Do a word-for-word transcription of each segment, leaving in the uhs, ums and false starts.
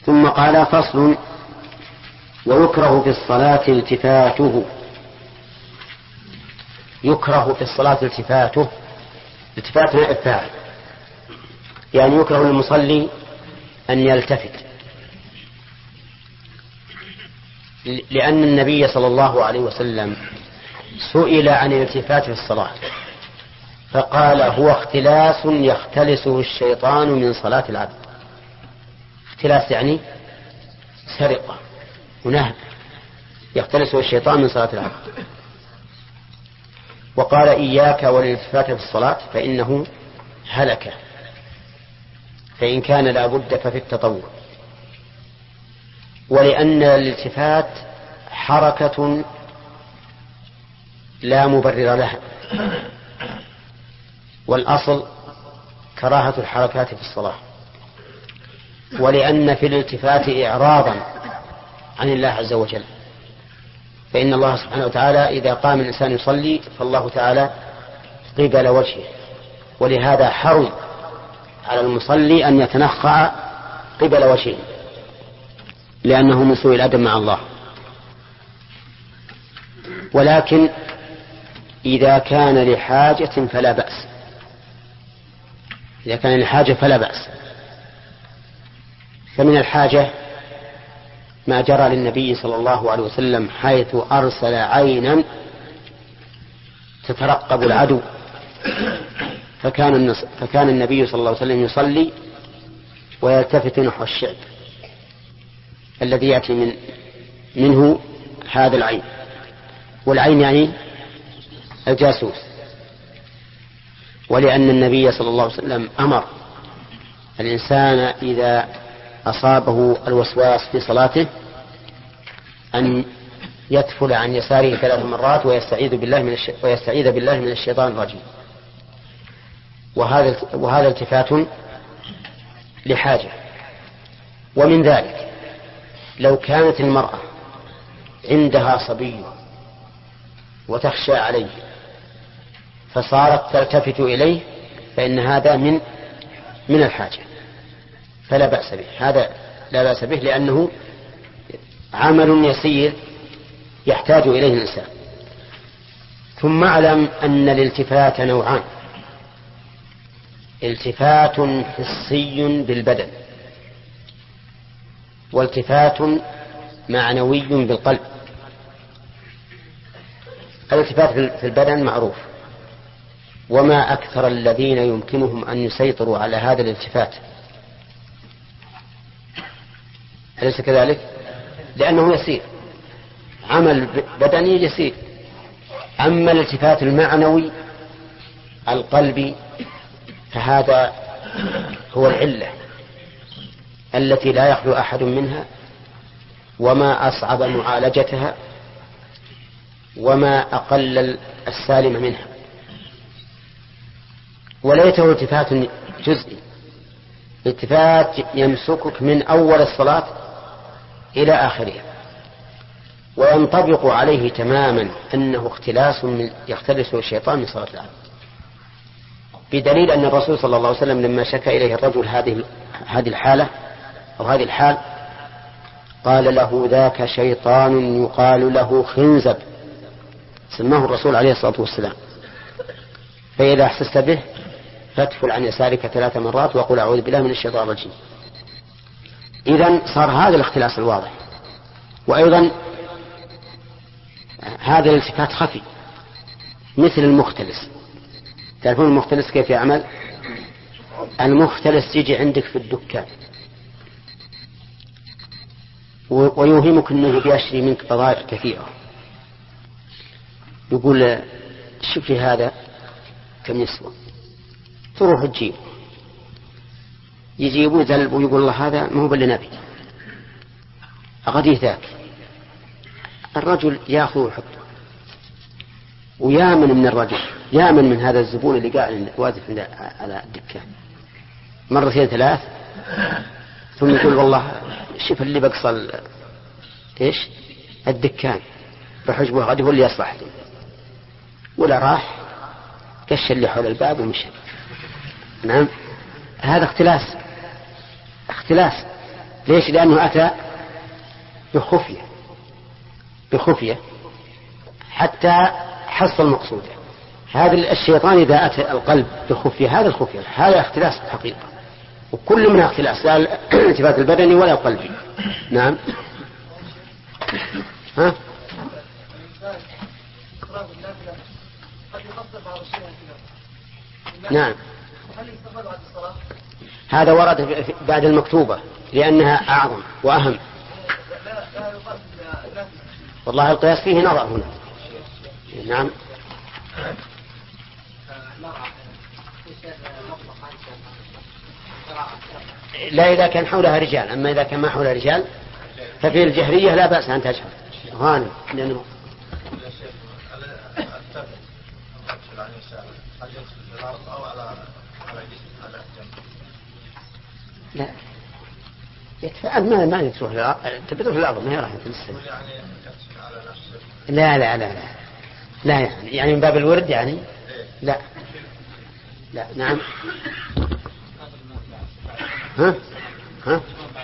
ثم قال فصل: ويكره في الصلاة التفاته. يكره في الصلاة التفاته. التفات نائب فاعل، يعني يكره للمصلي أن يلتفت، لأن النبي صلى الله عليه وسلم سئل عن الالتفات في الصلاة فقال: هو اختلاس يختلسه الشيطان من صلاة العبد. اختلاس يعني سرقة ونهب، يختلسه الشيطان من صلاة العبد. وقال: إياك والالتفات في الصلاة فإنه هلك، فإن كان لا بد ففي التطوع. ولأن الالتفات حركة لا مبرر لها، والأصل كراهة الحركات في الصلاة. ولأن في الالتفات إعراضا عن الله عز وجل، فإن الله سبحانه وتعالى إذا قام الإنسان يصلي فالله تعالى قبل وجهه، ولهذا حرم على المصلي أن يتنخع قبل وجهه، لأنه من سوء الأدب مع الله. ولكن إذا كان لحاجة فلا بأس، إذا كان لحاجة فلا بأس. فمن الحاجة ما جرى للنبي صلى الله عليه وسلم، حيث أرسل عينا تترقب العدو، فكان, فكان النبي صلى الله عليه وسلم يصلي ويلتفت نحو الشعب الذي يأتي من منه هذا العين. والعين يعني الجاسوس. ولأن النبي صلى الله عليه وسلم أمر الإنسان إذا أصابه الوسواس في صلاته أن يتفل عن يساره ثلاث مرات ويستعيذ بالله من الش... ويستعيذ بالله من الشيطان الرجيم. وهذا وهذا التفات لحاجة. ومن ذلك لو كانت المرأة عندها صبي وتخشى عليه فصارت تلتفت إليه، فإن هذا من من الحاجة، فلا بأس به. هذا لا بأس به لأنه عمل يسير يحتاج إليه الإنسان. ثم اعلم أن الالتفات نوعان: التفات حسي بالبدن، والتفات معنوي بالقلب. الالتفات في البدن معروف، وما أكثر الذين يمكنهم أن يسيطروا على هذا الالتفات، أليس كذلك؟ لأنه يسير، عمل بدني يسير. أما الالتفات المعنوي القلبي فهذا هو العلة التي لا يخلو أحد منها، وما أصعب معالجتها، وما أقل السالم منها. وليته التفات جزئي، التفات يمسكك من أول الصلاة إلى آخرها، وينطبق عليه تماما أنه اختلاس من يختلسه الشيطان من صلاة العبد، بدليل أن الرسول صلى الله عليه وسلم لما شكى إليه الرجل هذه هذه الحالة أو هذه الحال قال له: ذاك شيطان يقال له خنزب، سماه الرسول عليه الصلاة والسلام، فإذا أحسست به فاتفل عن يسارك ثلاث مرات وقل أعوذ بالله من الشيطان الرجيم. إذن صار هذا الاختلاس الواضح. وأيضا هذا الالتفات خفي مثل المختلس. تعرفون المختلس كيف يعمل؟ المختلس يجي عندك في الدكان ويوهمك أنه بيشتري منك بضائع كثيرة، يقول: شوف لي هذا كم يسوى، تروح تجيب، يجيبوا ذلب ويقول: الله هذا ما هو باللي نبي، أغدي ذاك. الرجل يأخذ ويحطه، ويامن من الرجل، يامن من هذا الزبون اللي قاعد واقف على الدكان مرتين ثلاث، ثم يقول: والله شوف اللي بقصل ايش الدكان بحجبه غدي هو اللي يصلح لي. ولا راح كش اللي حول الباب ومشى. نعم، هذا اختلاس اختلاس ليش؟ لأنه أتى بخفية بخفية حتى حصل مقصوده. هذا الشيطان إذا أتى القلب بخفية، هذا الخفية هذا اختلاس الحقيقة، وكل منها اختلاس، لا الالتفات البدني ولا القلبي. نعم. ها؟ نعم، هذا ورد بعد المكتوبة لأنها أعظم وأهم. والله القياس فيه نظر هنا. نعم. لا إذا كان حولها رجال، أما إذا كان ما حولها رجال ففي الجهرية لا بأس أن تجهر غانم. لأنه لا يتفعل ما ما تروح لا تبي الأرض ما هي راح تنسى. لا لا لا لا لا يعني يعني من باب الورد يعني لا لا. نعم. ها ها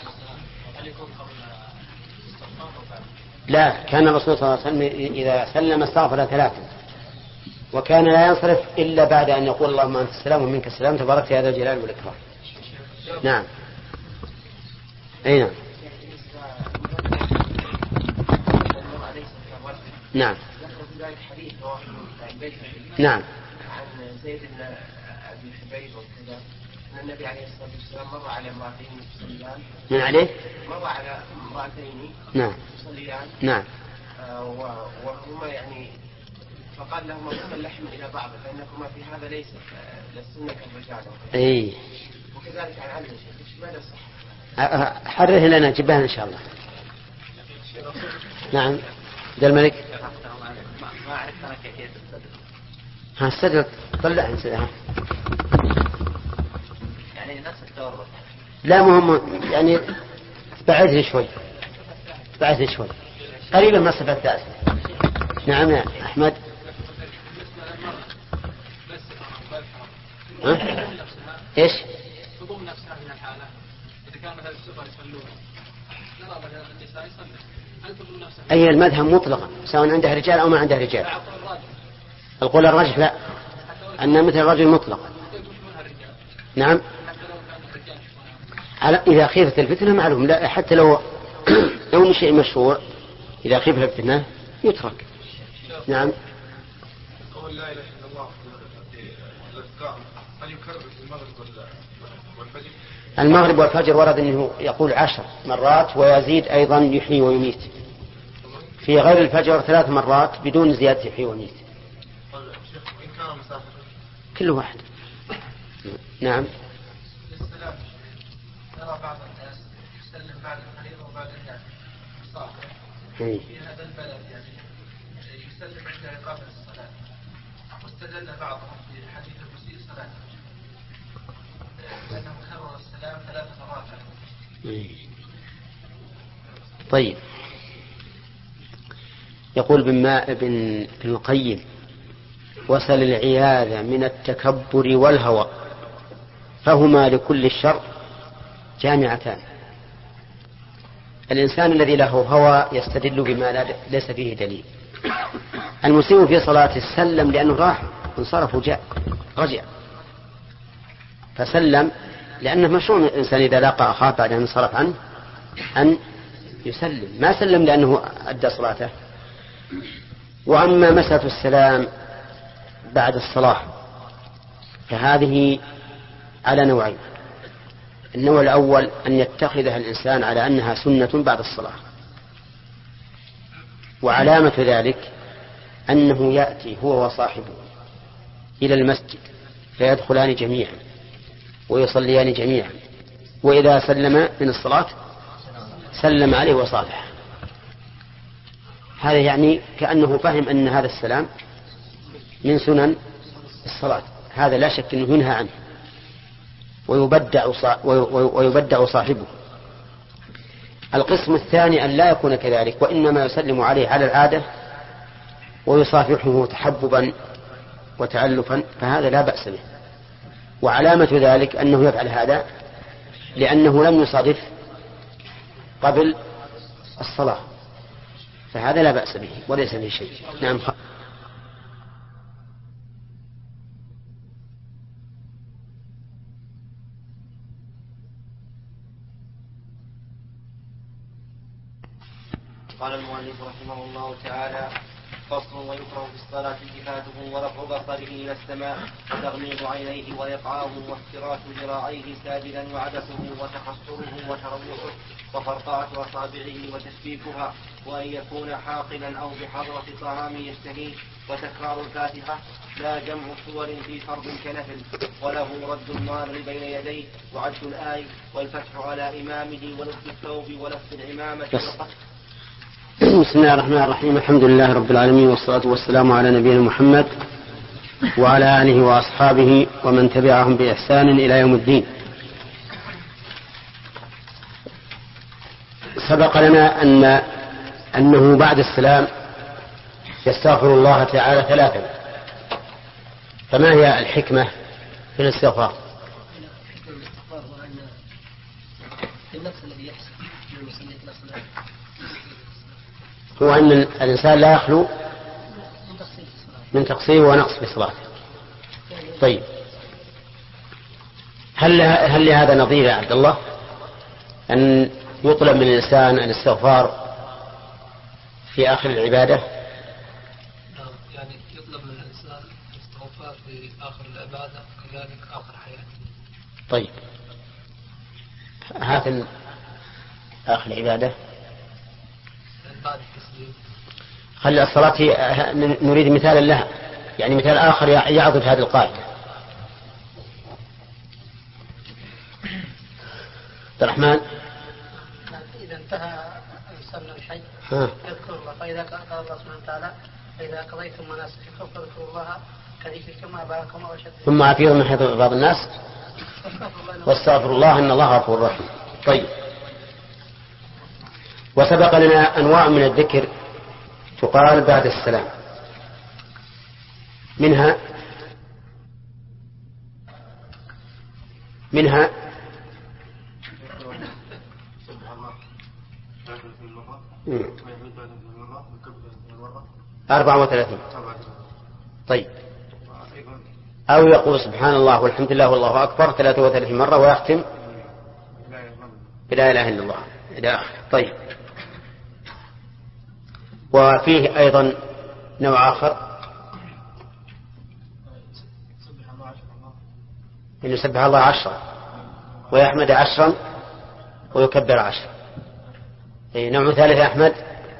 لا، كان الرسول صلى الله عليه وسلم إذا سلم استغفر ثلاثة، وكان لا ينصرف إلا بعد أن يقول اللهم أنت السلام ومنك السلام تبارك يا ذا الجلال والإكرام. نعم. أي نعم. نعم. نعم. عن زيد بن أبي حبيب وكذا أن النبي عليه الصلاة والسلام مر على امرأتين يصليان. من عليه؟ مر على امرأتين. نعم. يصليان. نعم. آه وهما يعني فقال لهما كما اللحم إلى بعض فإنكما في هذا ليس للسنة كالرجال. أي. وكذلك عن علي شيخ ماذا صح؟ حرره لنا جبهنا إن شاء الله. نعم. ذا الملك. ما أعرف أنا كيف الصدر. ها الصدر طلع عن صدرها. يعني نفس التورط. لا مهم يعني تبعده شوي تبعده شوي قريبا من الصفة الثالثة. نعم يا أحمد. ها؟ إيش؟ تضم نفسها من الحالة إذا كان مثلا السفر يصلون نرى مثلا النساء يصلون هل تضم نفسها؟ أي المذهب مطلقا سواء عندها رجال أو ما عندها رجال. القول الراجح لا، أن مثل الرجل مطلقا. نعم. على إذا خيفت الفتنة معلوم، لا حتى لو لو شيء مشروع إذا خيفت الفتنة يترك. نعم. قول لا إله إلا الله الأذكار هل يكرر في المغرب والفجر؟ المغرب والفجر ورد أنه يقول عشر مرات ويزيد أيضا يحيي ويميت. في غير الفجر ثلاث مرات بدون زيادة يحيي ويميت. إن كان مسافر كل واحد. نعم. للسلام نرى بعض الناس يسلم بعد الفريضة وبعد الناس صح في هذا البلد يعني يسلم عند إقامة الصلاة، واستدل بعضهم في حديث المسيء صلاة لأنه كرر السلام ثلاث مرات. طيب. يقول ابن القيم وصل العياذ من التكبر والهوى فهما لكل الشر جامعتان. الإنسان الذي له هوى يستدل بما ليس فيه دليل. المسيء في صلاته سلم لأنه راح انصرف وجاء رجع فسلم، لأنه مشروع الإنسان إذا لاقى أخاه بعد أن انصرف عنه أن يسلم، ما سلم لأنه أدى صلاته. وأما مسألة السلام بعد الصلاة فهذه على نوعين. النوع الأول أن يتخذها الإنسان على أنها سنة بعد الصلاة، وعلامة ذلك أنه يأتي هو وصاحبه إلى المسجد فيدخلان جميعا ويصليان جميعا، وإذا سلم من الصلاة سلم عليه وصالح. هذا يعني كأنه فهم أن هذا السلام من سنن الصلاة، هذا لا شك أنه ينهى عنه ويبدع ويبدع صاحبه. القسم الثاني أن لا يكون كذلك، وإنما يسلم عليه على العادة ويصافحه تحببا وتعلفا، فهذا لا بأس به. وعلامة ذلك أنه يفعل هذا لأنه لم يصادف قبل الصلاة، فهذا لا بأس به وليس به شيء. نعم. قال المؤلف رحمه الله تعالى: فصل. ويكره في الصلاة التفاته ورفع بصره إلى السماء وتغميض عينيه وإقعاء وافتراش ذراعيه ساجدا وعبثه وتحصره وتروحه وفرقعة أصابعه وتشبيكها، وأن يكون حاقلا أو بحضرة طعام يشتهيه، وتكرار الفاتحة لا جمع صور في فرض كنفل، وله رد المار بين يديه وعد الآي والفتح على إمامه ولف الثوب ولف العمامة. بسم الله الرحمن الرحيم. الحمد لله رب العالمين، والصلاة والسلام على نبينا محمد وعلى آله وأصحابه ومن تبعهم بإحسان إلى يوم الدين. سبق لنا أن أنه بعد السلام يستغفر الله تعالى ثلاثا، فما هي الحكمة في الاستغفار؟ هو أن الإنسان لا يخلو من تقصير ونقص في صلاته. طيب، هل هل لهذا نظير يا عبد الله، أن يطلب من الإنسان الاستغفار في آخر العبادة؟ يعني يطلب من الإنسان الاستغفار في آخر العبادة وكذلك آخر حياته. طيب، هات آخر العبادة بعد التسليم. خلي الصلاة نريد مثالا لها، يعني مثال آخر يعضد هذه القاعدة. عبد الرحمن. إذا انتهى الإنسان من الحج يذكر الله، فإذا قال الله سبحانه وتعالى: فإذا قضيتم مناسككم فاذكروا الله كذكركم آباءكم أو أشد. ثم عافيهم من حيث بعض الناس واستغفر الله إن الله غفور رحيم. طيب، وسبق لنا أنواع من الذكر تقال بعد السلام، منها منها أربعة وثلاثين. طيب، أو يقول سبحان الله والحمد لله والله أكبر ثلاثة وثلاثين مرة ويختم بلا إله إلا الله إلى آخره. طيب، وفيه أيضا نوع آخر أن يسبح الله عشرا ويحمد عشرا ويكبر عشرا. أي نوع ثالث يا أحمد؟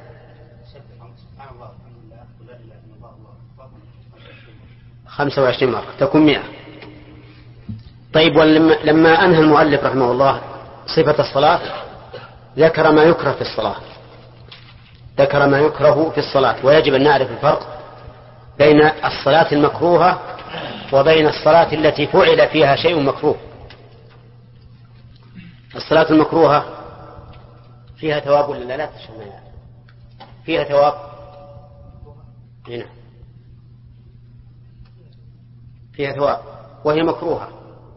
خمسة وعشرين مرة تكون مئة. طيب، ولما أنهى المؤلف رحمه الله صفة الصلاة ذكر ما يكره في الصلاة ذكر ما يكره في الصلاة ويجب أن نعرف الفرق بين الصلاة المكروهة وبين الصلاة التي فعل فيها شيء مكروه. الصلاة المكروهة فيها ثواب ولا لا تشمل؟ فيها ثواب. هنا فيها ثواب وهي مكروهة.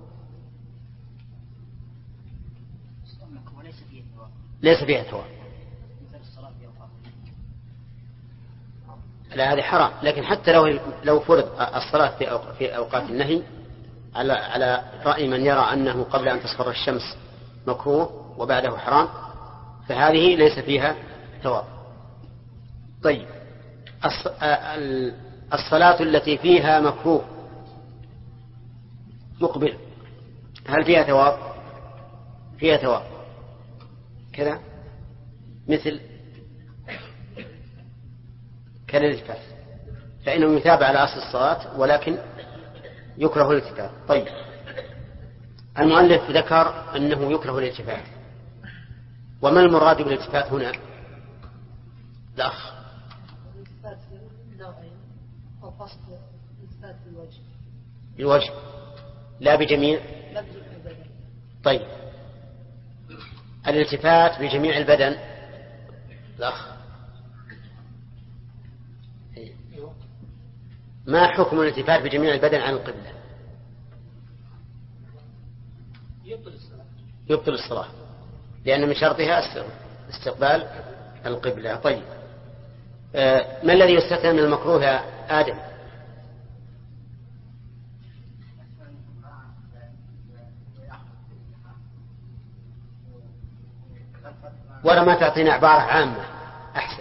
ليس فيها ثواب. لا، هذه حرام. لكن حتى لو لو فرض الصلاة في أوقات النهي على على رأي من يرى أنه قبل أن تصفر الشمس مكروه وبعده حرام، فهذه ليس فيها ثواب. طيب، الصلاة التي فيها مكروه مقبل هل فيها ثواب؟ فيها ثواب كذا، مثل كالالتفات، فإنه يتابع على أصل الصلاة ولكن يكره الالتفات. طيب، المؤلف ذكر أنه يكره الالتفات، وما المراد بالالتفات هنا؟ الأخ. الالتفات نوعين، أو قصد الالتفات بالوجه. بالوجه لا بجميع. لا بجميع البدن. طيب، الالتفات بجميع البدن. الأخ، ما حكم الالتفات بجميع البدن عن القبلة؟ يبطل الصلاة. يبطل الصلاة، لأن من شرطها السر. استقبال القبلة. طيب آه ما الذي يستثنى من المكروه يا آدم؟ ولا ما تعطينا عبارة عامة أحسن.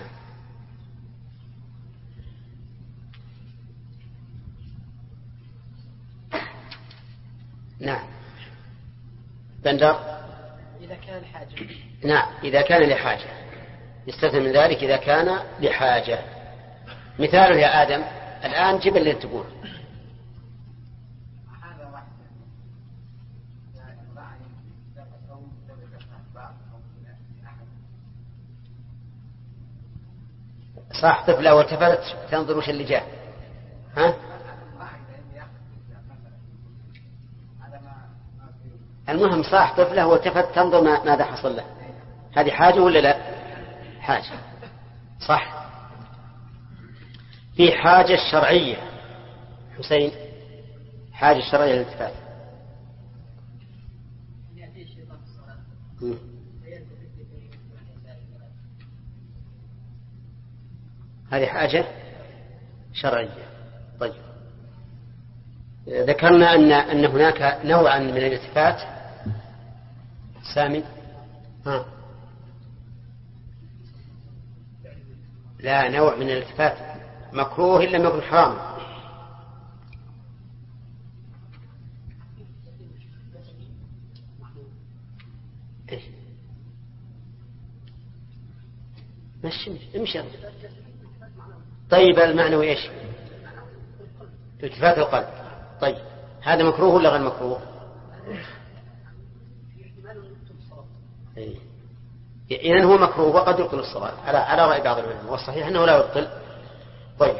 نعم بندر. إذا كان لحاجة. نعم إذا كان لحاجة يستثنى من ذلك إذا كان لحاجة. مثال يا آدم الآن جيب اللي تقول. صح طفلة والتفتت تنظر وش اللي جاء. ها المهم صح طفلة والتفت تنظر ماذا حصل له. هذه حاجة ولا لا؟ حاجة صح. في حاجة شرعية حسين، حاجة شرعية للالتفات. هذه حاجة شرعية. طيب ذكرنا أن أن هناك نوعا من الالتفات. سامي ها لا نوع من الالتفات مكروه إلا ما يكون حرام. إيه؟ مشي امشي. طيب المعنوي ايش؟ التفات القلب. طيب هذا مكروه ولا غير مكروه؟ إذن هو مكروه وقد يبطل الصلاة على على رأي بعض العلماء، والصحيح أنه لا يبطل. طيب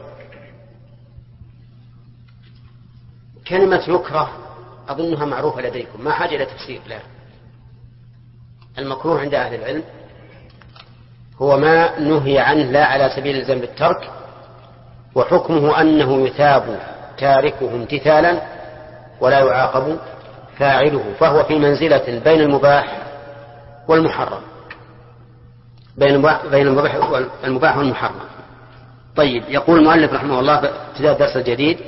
كلمة يكره أظنها معروفة لديكم، ما حاجة إلى تفسير لها. المكروه عند أهل العلم هو ما نهي عنه لا على سبيل الزم بالترك، وحكمه أنه يثاب تاركه امتثالا ولا يعاقب فاعله، فهو في منزلة بين المباح والمحرم، بين المباح والمحرم. طيب يقول المؤلف رحمه الله في ابتداء الدرس الجديد: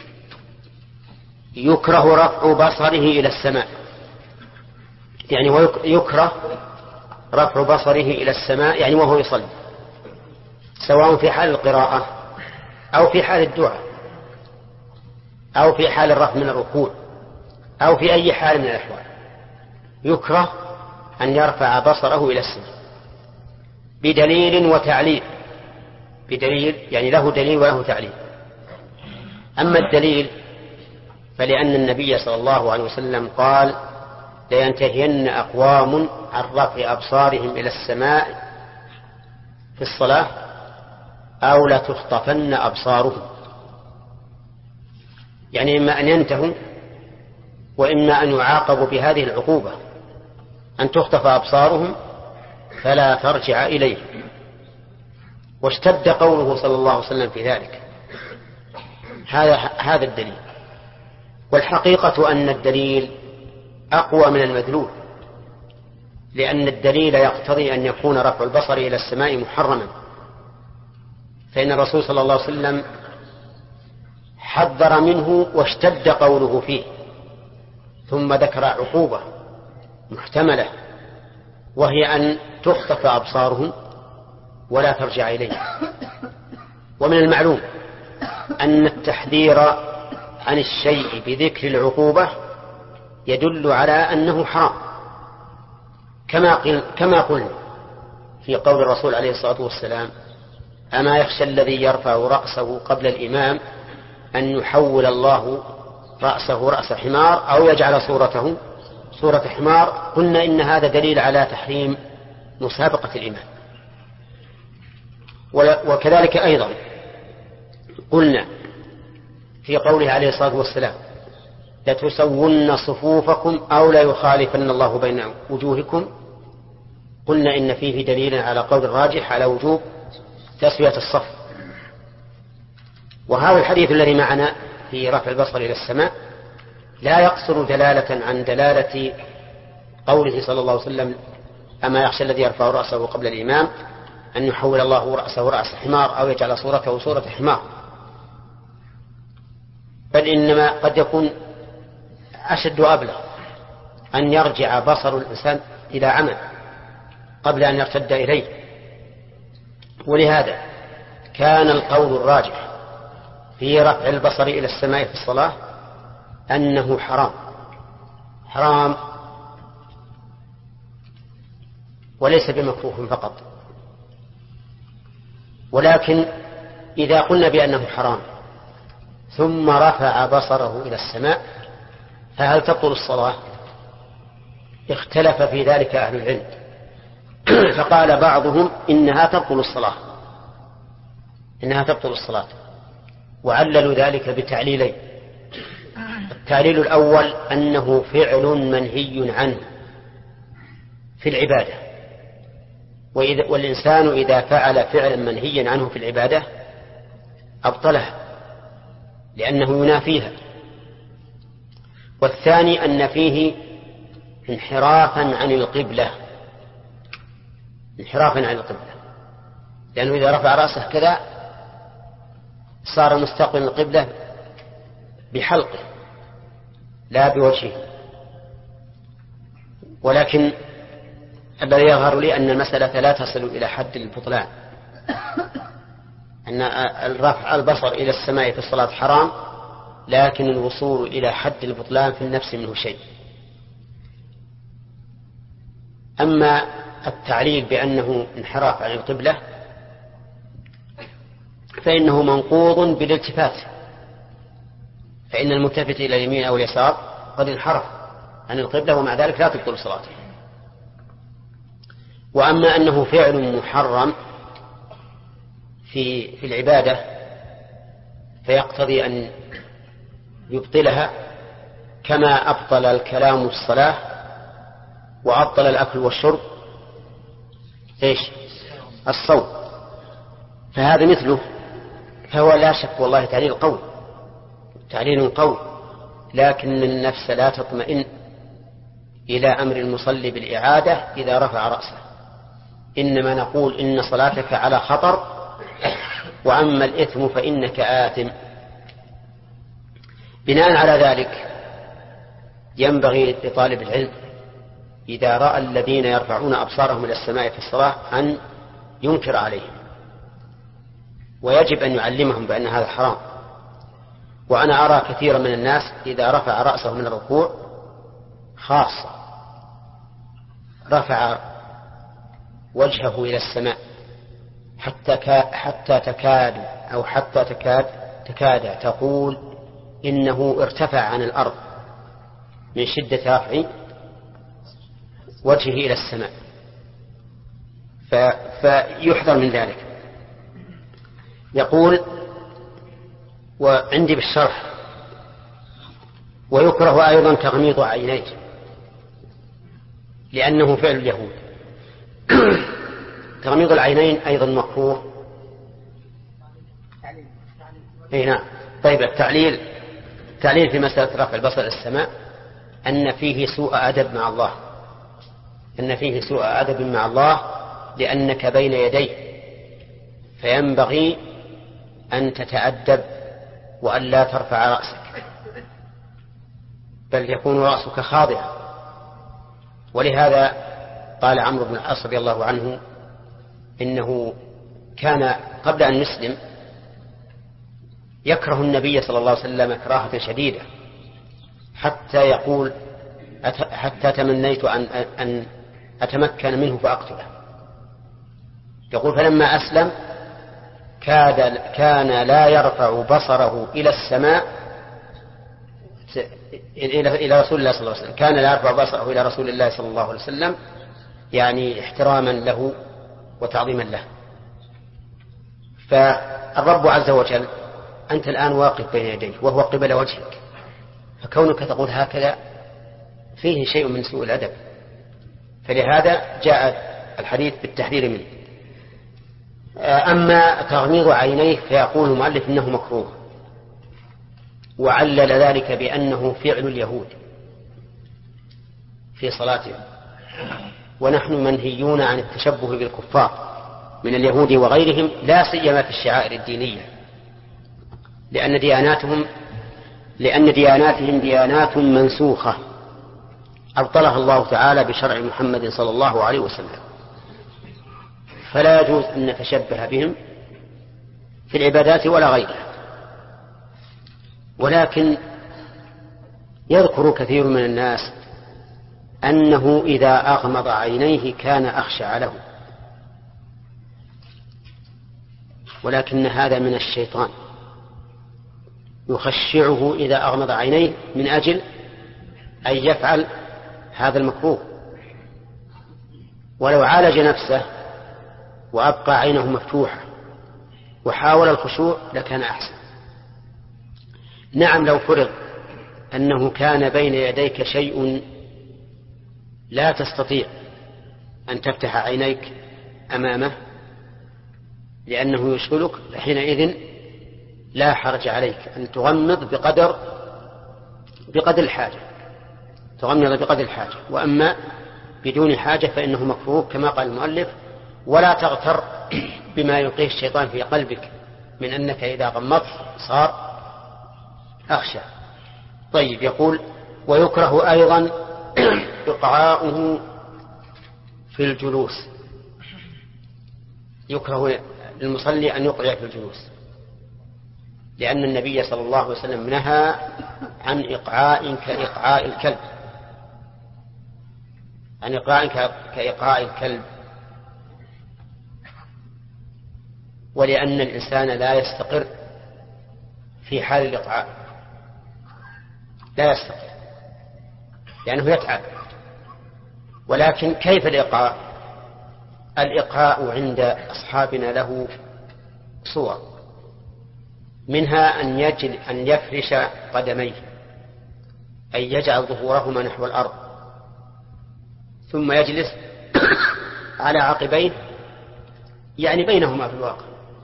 يكره رفع بصره إلى السماء، يعني يكره رفع بصره إلى السماء يعني وهو يصلي، سواء في حال القراءة أو في حال الدعاء أو في حال الرفع من الركوع أو في أي حال من الأحوال، يكره أن يرفع بصره إلى السماء بدليل وتعليل. بدليل يعني له دليل وله تعليل. أما الدليل فلأن النبي صلى الله عليه وسلم قال: لينتهين أقوام عن رفع أبصارهم إلى السماء في الصلاة أو لتخطفن أبصارهم، يعني إما أن ينتهوا وإما أن يعاقبوا بهذه العقوبة، أن تخطف أبصارهم فلا ترجع إليه. واشتد قوله صلى الله عليه وسلم في ذلك. هذا هذا الدليل. والحقيقة أن الدليل أقوى من المدلول، لأن الدليل يقتضي أن يكون رفع البصر إلى السماء محرما، فإن الرسول صلى الله عليه وسلم حذر منه واشتد قوله فيه، ثم ذكر عقوبة محتملة وهي أن تخطف أبصارهم ولا ترجع إليه. ومن المعلوم أن التحذير عن الشيء بذكر العقوبة يدل على أنه حرام، كما قل كما قلنا في قول الرسول عليه الصلاة والسلام: أما يخشى الذي يرفع رأسه قبل الإمام أن يحول الله رأسه رأس حمار أو يجعل صورته صورة حمار. قلنا إن هذا دليل على تحريم مسابقة الإمام. وكذلك أيضا قلنا في قوله عليه الصلاة والسلام: لتسون صفوفكم أو لا يخالفن الله بين وجوهكم. قلنا إن فيه دليل على قول الراجح على وجوب تسوية الصف. وهذا الحديث الذي معنا في رفع البصر إلى السماء لا يقصر دلالة عن دلالة قوله صلى الله عليه وسلم: أما يخشى الذي يرفع رأسه قبل الإمام أن يحول الله رأسه رأس حمار أو يجعل صورته صورة حمار، بل إنما قد يكون أشد وأبلغ أن يرجع بصر الإنسان إلى عمى قبل أن يرتد إليه. ولهذا كان القول الراجح في رفع البصر إلى السماء في الصلاة أنه حرام حرام وليس بمكروه فقط. ولكن إذا قلنا بأنه حرام ثم رفع بصره إلى السماء فهل تبطل الصلاة؟ اختلف في ذلك أهل العلم، فقال بعضهم إنها تبطل الصلاة إنها تبطل الصلاة وعللوا ذلك بتعليلين. التعليل الأول أنه فعل منهي عنه في العبادة، والإنسان إذا فعل فعلا منهيا عنه في العبادة أبطلها لأنه ينافيها. والثاني أن فيه انحرافا عن القبلة انحرافا عن القبلة لأنه إذا رفع رأسه كذا صار مستقبل القبلة بحلقه لا بوجهه. ولكن الذي يظهر لي أن المسألة لا تصل إلى حد البطلان، أن الرفع البصر إلى السماء في الصلاة حرام، لكن الوصول إلى حد البطلان في النفس منه شيء. أما التعليل بأنه انحراف عن القبلة فإنه منقوض بالالتفات، فإن الملتفت إلى اليمين أو اليسار قد انحرف عن القبلة ومع ذلك لا تبطل صلاته. وأما أنه فعل محرم في في العبادة فيقتضي أن يبطلها كما أبطل الكلام الصلاة وأبطل الأكل والشرب إيش الصوم، فهذا مثله. فهو لا شك والله تعليل قول تعليل قول لكن النفس لا تطمئن إلى أمر المصلي بالإعادة إذا رفع رأسه، إنما نقول إن صلاتك على خطر، وأما الإثم فإنك آثم. بناء على ذلك ينبغي لطالب العلم إذا رأى الذين يرفعون أبصارهم إلى السماء في الصلاة أن ينكر عليهم، ويجب أن يعلمهم بأن هذا حرام. وأنا أرى كثيرا من الناس إذا رفع رأسه من الركوع خاصة رفع وجهه إلى السماء حتى حتى تكاد أو حتى تكاد تكاد تقول إنه ارتفع عن الأرض من شدة رفع وجهه إلى السماء، فيحذر من ذلك. يقول وعندي بالشرح ويكره أيضا تغميض عينيه لأنه فعل اليهود. تغميض العينين أيضا مكروه. اي نعم. طيب التعليل التعليل في مسألة رفع البصر إلى السماء أن فيه سوء أدب مع الله أن فيه سوء أدب مع الله لأنك بين يديه، فينبغي أن تتأدب وأن لا ترفع رأسك بل يكون رأسك خاضعا. ولهذا قال عمرو بن العاص رضي الله عنه إنه كان قبل أن يسلم يكره النبي صلى الله عليه وسلم كراهة شديدة حتى يقول حتى تمنيت أن, أن أتمكن منه فأقتله. يقول فلما أسلم كاد كان لا يرفع بصره إلى السماء إلى رسول الله صلى الله عليه وسلم كان لا يرفع بصره إلى رسول الله صلى الله عليه وسلم يعني احتراما له وتعظيما له. فالرب عز وجل أنت الآن واقف بين يديه وهو قبل وجهك، فكونك تقول هكذا فيه شيء من سوء الأدب، فلهذا جاء الحديث بالتحذير منه. أما تغميض عينيه فيقول المؤلف إنه مكروه، وعلل ذلك بأنه فعل اليهود في صلاتهم، ونحن منهيون عن التشبه بالكفار من اليهود وغيرهم، لا سيما في الشعائر الدينية، لأن دياناتهم لأن دياناتهم ديانات منسوخة أبطلها الله تعالى بشرع محمد صلى الله عليه وسلم، فلا يجوز أن نتشبه بهم في العبادات ولا غيرها. ولكن يذكر كثير من الناس أنه إذا أغمض عينيه كان أخشع له، ولكن هذا من الشيطان، يخشعه إذا أغمض عينيه من أجل أن يفعل هذا المكروه، ولو عالج نفسه وأبقى عينه مفتوحة وحاول الخشوع لكان أحسن. نعم، لو فرض أنه كان بين يديك شيء لا تستطيع أن تفتح عينيك أمامه لأنه يشغلك، حينئذ لا حرج عليك أن تغمض بقدر بقدر الحاجة تغمض بقدر الحاجة. وأما بدون حاجة فإنه مكروه كما قال المؤلف: ولا تغتر بما يلقيه الشيطان في قلبك من أنك إذا غمضت صار أخشى. طيب، يقول: ويكره أيضا إقعاؤه في الجلوس، يكره للمصلي أن يقعد في الجلوس، لأن النبي صلى الله عليه وسلم نهى عن إقعاء كإقعاء الكلب عن إقعاء كإقعاء الكلب ولأن الإنسان لا يستقر في حال الإقعاء، لا يستقر لأنه يتعب. ولكن كيف الإقعاء؟ الإقعاء عند أصحابنا له صور، منها أن يجل أن يفرش قدميه، أي يجعل ظهورهما نحو الأرض، ثم يجلس على عقبيه، يعني بينهما في الواقع.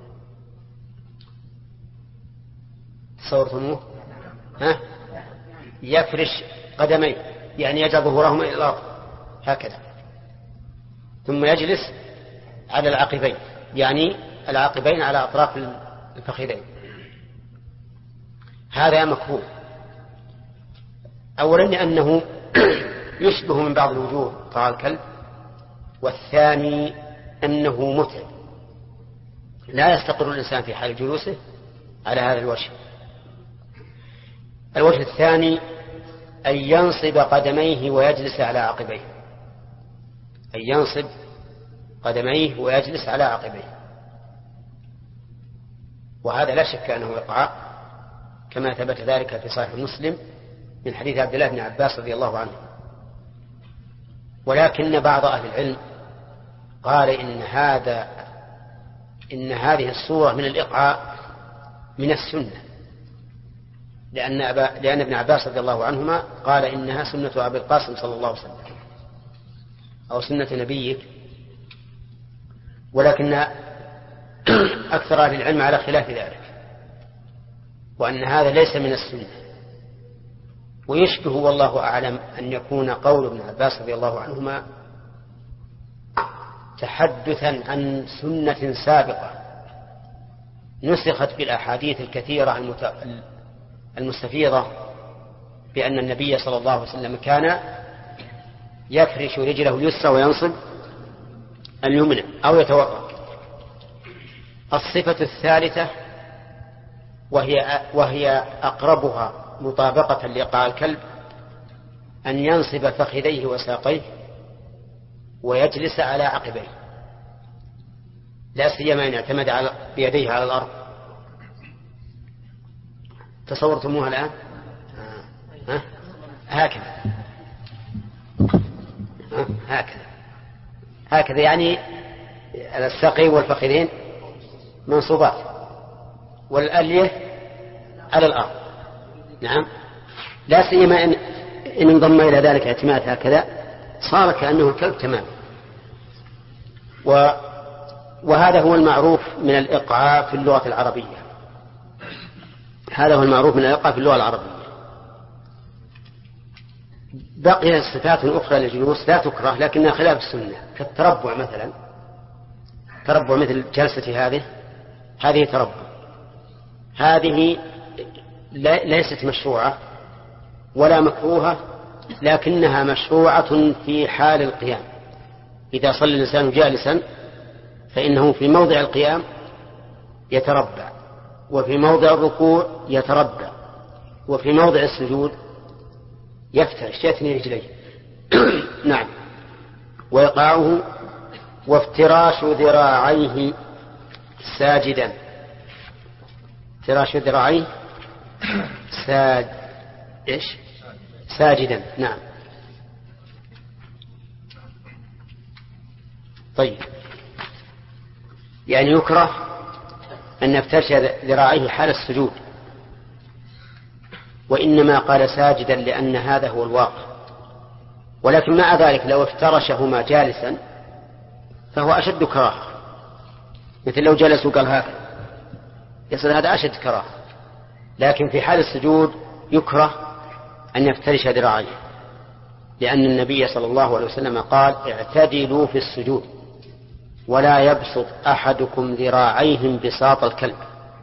تصورتموه؟ ها؟ يفرش قدميه يعني يجعل ظهورهما إلى الأرض هكذا، ثم يجلس على العقبين، يعني العقبين على أطراف الفخذين. هذا مكروه، أولا لأنه يشبه من بعض الوجوه طاع الكلب، والثاني أنه متعب، لا يستقر الإنسان في حال جلوسه على هذا الوجه. الوجه الثاني أن ينصب قدميه ويجلس على عقبيه، أن ينصب قدميه ويجلس على عقبيه، وهذا لا شك أنه إقعاء كما ثبت ذلك في صحيح مسلم من حديث عبد الله بن عباس رضي الله عنه. ولكن بعض أهل العلم قال إن هذا إن هذه الصورة من الإقعاء من السنة، لأن, أبا لأن ابن عباس رضي الله عنهما قال إنها سنة أبي القاسم صلى الله عليه وسلم أو سنة نبيه. ولكن أكثر أهل العلم على خلاف ذلك، وأن هذا ليس من السنة، ويشبه والله أعلم أن يكون قول ابن عباس رضي الله عنهما تحدثا عن سنة سابقة نسخت بالأحاديث الكثيرة المستفيضة بأن النبي صلى الله عليه وسلم كان يفرش رجله اليسرى وينصب اليمنى أو يتوضأ. الصفة الثالثة وهي, وهي أقربها مطابقة لإقعاء الكلب أن ينصب فخذيه وساقيه ويجلس على عقبيه، لا سيما إن اعتمد على بيديه على الأرض. تصورتموها الآن؟ ها؟ هكذا ها؟ هكذا هكذا يعني الساقين والفخذين منصوبات والألية على الأرض. نعم، لا سيما إن, إن انضم إلى ذلك اعتماد هكذا صار كأنه الكلب تماما. و... وهذا هو المعروف من الإقعاء في اللغة العربية، هذا هو المعروف من الإقعاء في اللغة العربية. بقي صفات أخرى للجلوس لا تكره لكنها خلاف السنة، كالتربع مثلا، تربع مثل جلسة هذه هذه تربع، هذه ليست مشروعة ولا مكروهة، لكنها مشروعة في حال القيام. إذا صلى الإنسان جالسا فإنه في موضع القيام يتربع، وفي موضع الركوع يتربع، وفي موضع السجود يفترش يثني رجليه. نعم. ويقعه وافتراش ذراعيه ساجدا، افتراش ذراعيه ساج إيش ساجدا. نعم. طيب، يعني يكره أن يفترش ذراعيه حال السجود، وإنما قال ساجدا لأن هذا هو الواقع، ولكن مع ذلك لو افترشهما جالسا فهو أشد كراهة، مثل لو جلسوا قال هكذا يصل هذا أشد كراهة. لكن في حال السجود يكره أن يفترش ذراعيه، لأن النبي صلى الله عليه وسلم قال اعتدلوا في السجود ولا يبسط أحدكم ذراعيه بساط الكلب،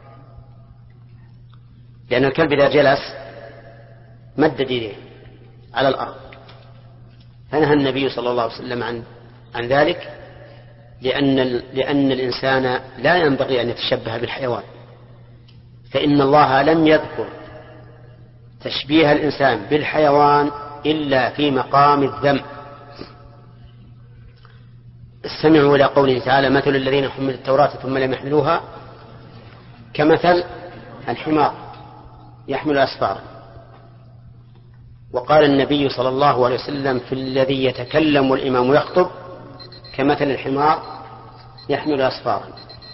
لأن الكلب إذا جلس مد يديه على الأرض، فنهى النبي صلى الله عليه وسلم عن عن ذلك، لأن لأن الإنسان لا ينبغي أن يتشبه بالحيوان، فإن الله لم يذكر تشبيه الإنسان بالحيوان إلا في مقام الذم. استمعوا إلى قوله تعالى مثل الذين حملوا التوراة ثم لم يحملوها كمثل الحمار يحمل أسفارا. وقال النبي صلى الله عليه وسلم في الذي يتكلم والإمام يخطب كمثل الحمار يحمل أسفارا.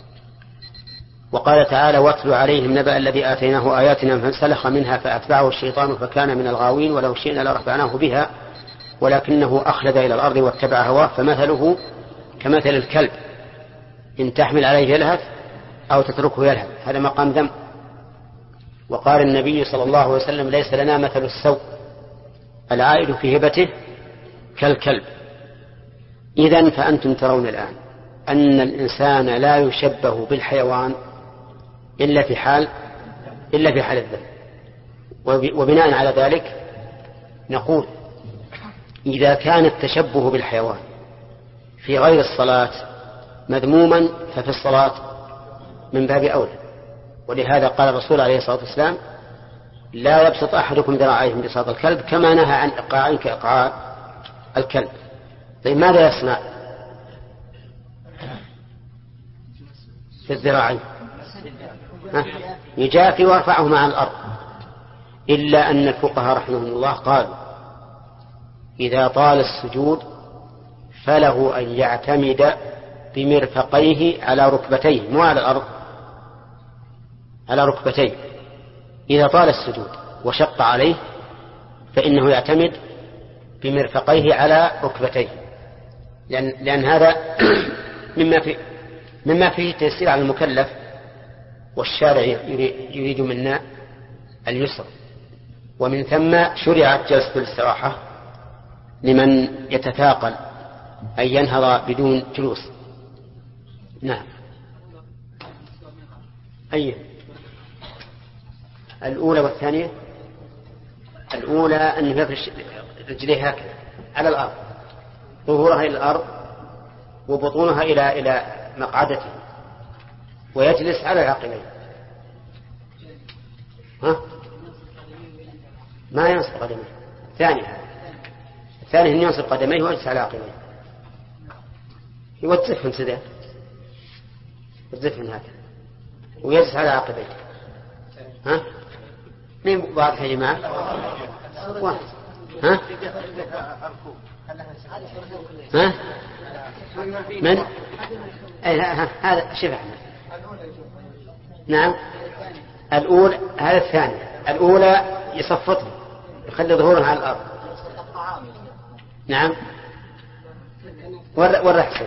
وقال تعالى واتل عليهم نبأ الذي آتيناه آياتنا فانسلخ منها فأتبعه الشيطان فكان من الغاوين ولو شئنا لرفعناه بها ولكنه أخلد إلى الأرض واتبع هواه فمثله كمثل الكلب إن تحمل عليه يلهث أو تتركه يلهث، هذا مقام ذم. وقال النبي صلى الله عليه وسلم ليس لنا مثل السوء العائد في هبته كالكلب. إذن فأنتم ترون الآن أن الإنسان لا يشبه بالحيوان إلا في حال إلا في حال الذم. وبناء على ذلك نقول إذا كان التشبه بالحيوان في غير الصلاة مذموما ففي الصلاة من باب أولى. ولهذا قال الرسول عليه الصلاة والسلام لا يبسط أحدكم ذراعيه بساط الكلب كما نهى عن إقعاء كإقعاء الكلب. طيب ماذا يصنع في الذراعين؟ يجافي ويرفعهما عن الأرض، إلا أن الفقهاء رحمهم الله قالوا إذا طال السجود فله أن يعتمد بمرفقيه على ركبتيه، مو على الأرض، على ركبتيه. إذا طال السجود وشق عليه فإنه يعتمد بمرفقيه على ركبتيه، لأن, لأن هذا مما في مما فيه تيسير على المكلف، والشارع يريد منا اليسر، ومن ثم شرعت جلسة الاستراحة لمن يتثاقل أن ينهض بدون جلوس. نعم. أيه الأولى والثانية؟ الأولى أن يفرش رجليه هكذا على الأرض، ظهورها إلى الأرض وبطونها إلى إلى مقعدته، ويجلس على العقلين. ها؟ ما ينصب قدميه. ثاني هذا الثاني أن ينصب قدميه ويجلس على عقليه، يوظفهم سده يوظفهم هكذا ويجلس على عقبيه. ها؟ مين واضح يا جماعة؟ واحد. ها؟ ها؟ من؟ أي هذا شوف احنا. نعم. الأولى هذا الثاني. الأولى يصفطه يخلي ظهورها على الأرض. نعم. ورا حسين.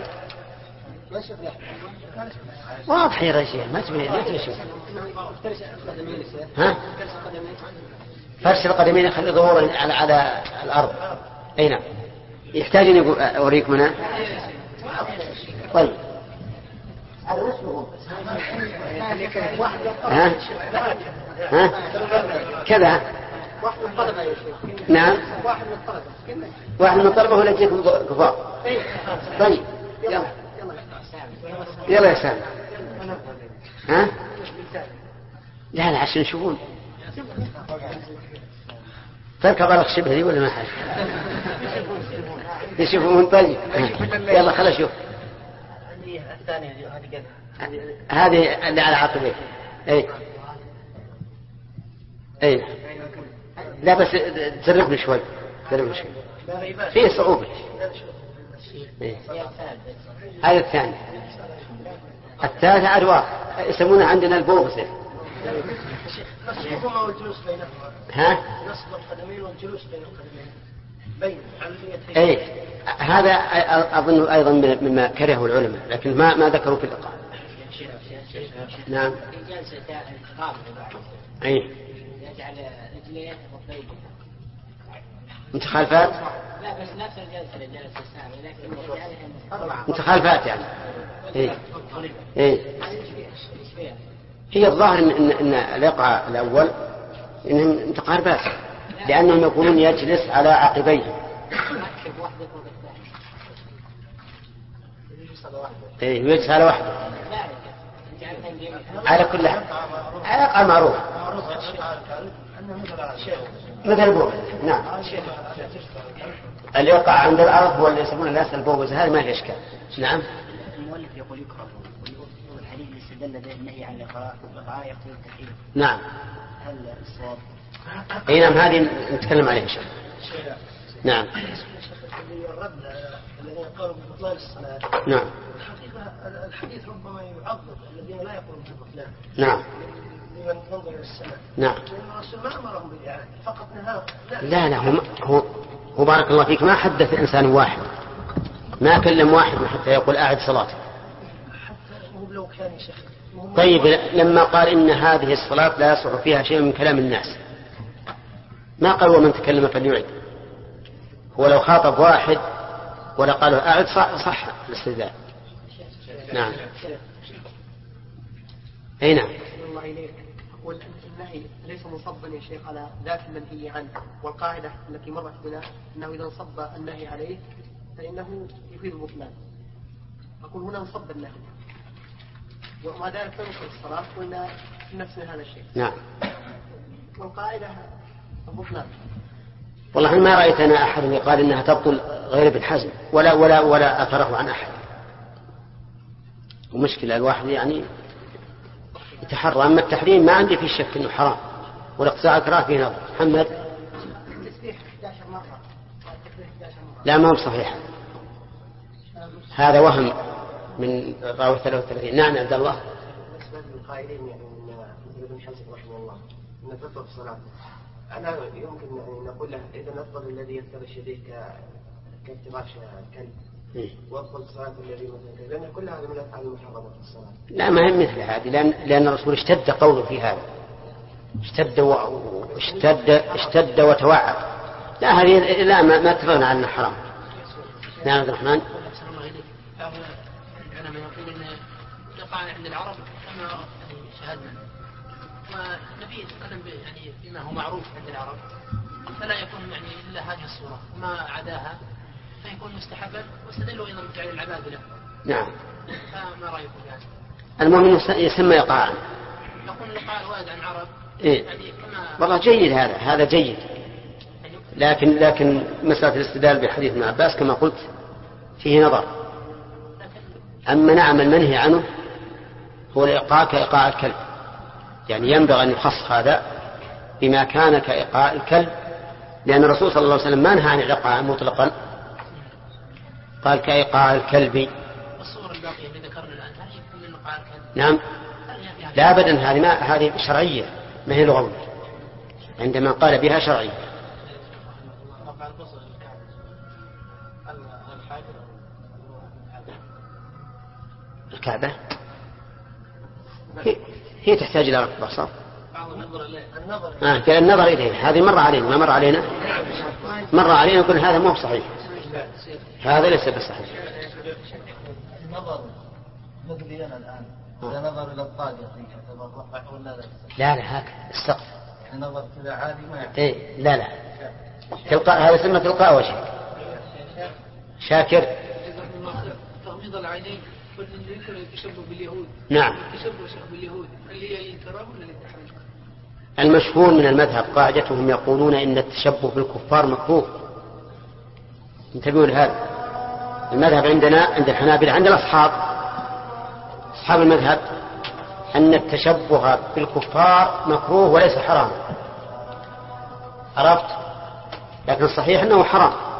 واضح يا رجال ما تبي ما تبي شيء. ها؟ فرش القدمين يخلي ظهوره على على الأرض. أي نعم. يحتاج أن أوريكم أنا. طيب. ها؟ ها؟ كذا. نعم. واحد من الطلبة هو اللي يجيكم كفار. طيب. يلا. يلا يا سامي. ها؟ لا لا عشان يشوفون. تركب على الشبه دي ولا ما حاجة؟ يشوفون. طيب. يلا خلنا نشوف. هذه اللي على عقبه. اي اي لا بس تسربني شوي تسربني شوي فيه صعوبة. إيه. هذا الثاني. الثالثة أدوار يسمونها عندنا البوغزة. نصبهما والجلوس بينهما. ها؟ نصب القدمين والجلوس بين القدمين. بين اي هذا أظن أيضا مما كرهه العلماء لكن ما ما ذكروا في الإقامة. نعم. اي يجعل رجليه مطبيقة. متخالفات؟ لا بس نفس الجلسة اللي جلس السامي لكن يجعلها متخالفات يعني. اي اي هي الظاهر ان ان الإقعاء الأول انهم متقاربات لأنهم يقولون يجلس على عقبيه. اي يجلس على وحده. على كل حال علاقة معروف مثل البوغز. نعم. اللي يقع عند العرب هو اللي يسمونه الناس البوغز. هذا ما في إشكال. نعم. المؤلف يقول يكره والحديث اللي استدل به النهي عن الإقراء والإقراء يقتضي التحريم. نعم. هل الصواب؟ اي نعم هذه نتكلم عليه إن شاء الله. نعم. الرد الذين قالوا ببطلان الصلاة. نعم. الحديث ربما يعظم الذين لا يقولون ببطلان. نعم. لمن ينظر إلى السماء. نعم. لأن الرسول ما أمرهم بالإعادة فقط نهاهم. لا لا هو هو هو بارك الله فيك ما حدث إنسان واحد ما كلم واحد حتى يقول أعد صلاتك. حتى هو لو كان شيخ. طيب لما قال إن هذه الصلاة لا يصح فيها شيء من كلام الناس ما قال ومن تكلم فليعد. هو لو خاطب واحد ولا قال أعد صح, صح الاستدلال. نعم. أي نعم. الله إليك. أقول النهي ليس مصبا يا شيخ على ذات المنهي عنه والقاعدة التي مرت بنا أنه إذا نصب النهي عليه فإنه يفيد البطلان. أقول هنا نصب النهي ومع ذلك تنقل الصلاة قلنا نفس هذا الشيء. نعم. والقاعدة البطلان. والله ما رأيت أنا أحد يقال إنها تبطل غير ابن حزم ولا ولا ولا أثره عن أحد. ومشكلة الواحد يعني يتحرى. أما التحريم ما عندي في شك إنه حرام والاقتساع كراه فيه نظر. محمد لا ما هو صحيح هذا وهم من راوي ثلاثة وثلاثين. نعم عبد الله. بالنسبة للقائلين يعني من ابن حزم رحمه الله أن تطلب الصلاة أنا يمكن يعني نقول له إذا نفضل الذي يفترش يديه كافتراش الكلب وأفضل صلاة الذي مثلا لأن كل هذا من الأفعال المحرمة في الصلاة. لا ما هي مثل هذه لأن لأن الرسول اشتد قوله في هذا اشتد واشتد اشتد وتوعد. لا هذه لا ما, ما اتفقنا على انها حرام. نعم عبد الرحمن. العلماء يقول ان يقع عند العرب كما شاهدنا والنبي يتكلم يعني بما هو معروف عند العرب فلا يكون يعني الا هذه الصوره وما عداها فيكون مستحبا واستدلوا ايضا بفعل العباد له. نعم. فما رايكم يعني؟ المؤمن يسمى إيقاعا. يقول الإيقاع الوارد عن العرب. إيه؟ يعني كما والله جيد هذا هذا جيد لكن لكن مسألة الاستدلال بحديث ابن عباس كما قلت فيه نظر. أما نعم المنهي عنه هو الإيقاع كإيقاع الكلب يعني ينبغي أن يخص هذا بما كان كإيقاع الكلب لأن الرسول صلى الله عليه وسلم ما نهى عن الإيقاع مطلقا قال كإيقاع الكلب. الصور الباقية اللي ذكرنا الآن هل يكون من إيقاع الكلب؟ نعم. لا أبدا هذه ما هذه شرعية ما هي لغوية عندما قال بها شرعية. الكعبة هي, هي تحتاج إلى رفع بصر. بعض آه كان النظر إليه هذه مر علينا ما مر علينا مر علينا يقول هذا مو صحيح هذا ليس بصحيح. النظر مثلي أنا الآن إذا نظر إلى الطاقة يعتبر رفع ولا لا؟ لا لا هكذا السقف النظر كذا عادي ما يعتبر. إيه لا لا تلقاء هذا يسمى تلقاء وجه شاكر. تغميض العينين والذكر يتشبه باليهود. نعم يتشبه باليهود هل هي للكرام ولا للتحريم؟ المشهور من المذهب قاعدتهم يقولون إن التشبه بالكفار مكروه. انتبهوا لهذا المذهب عندنا عند الحنابلة عند الأصحاب أصحاب المذهب أن التشبه بالكفار مكروه وليس حرام. عرفت؟ لكن الصحيح أنه حرام.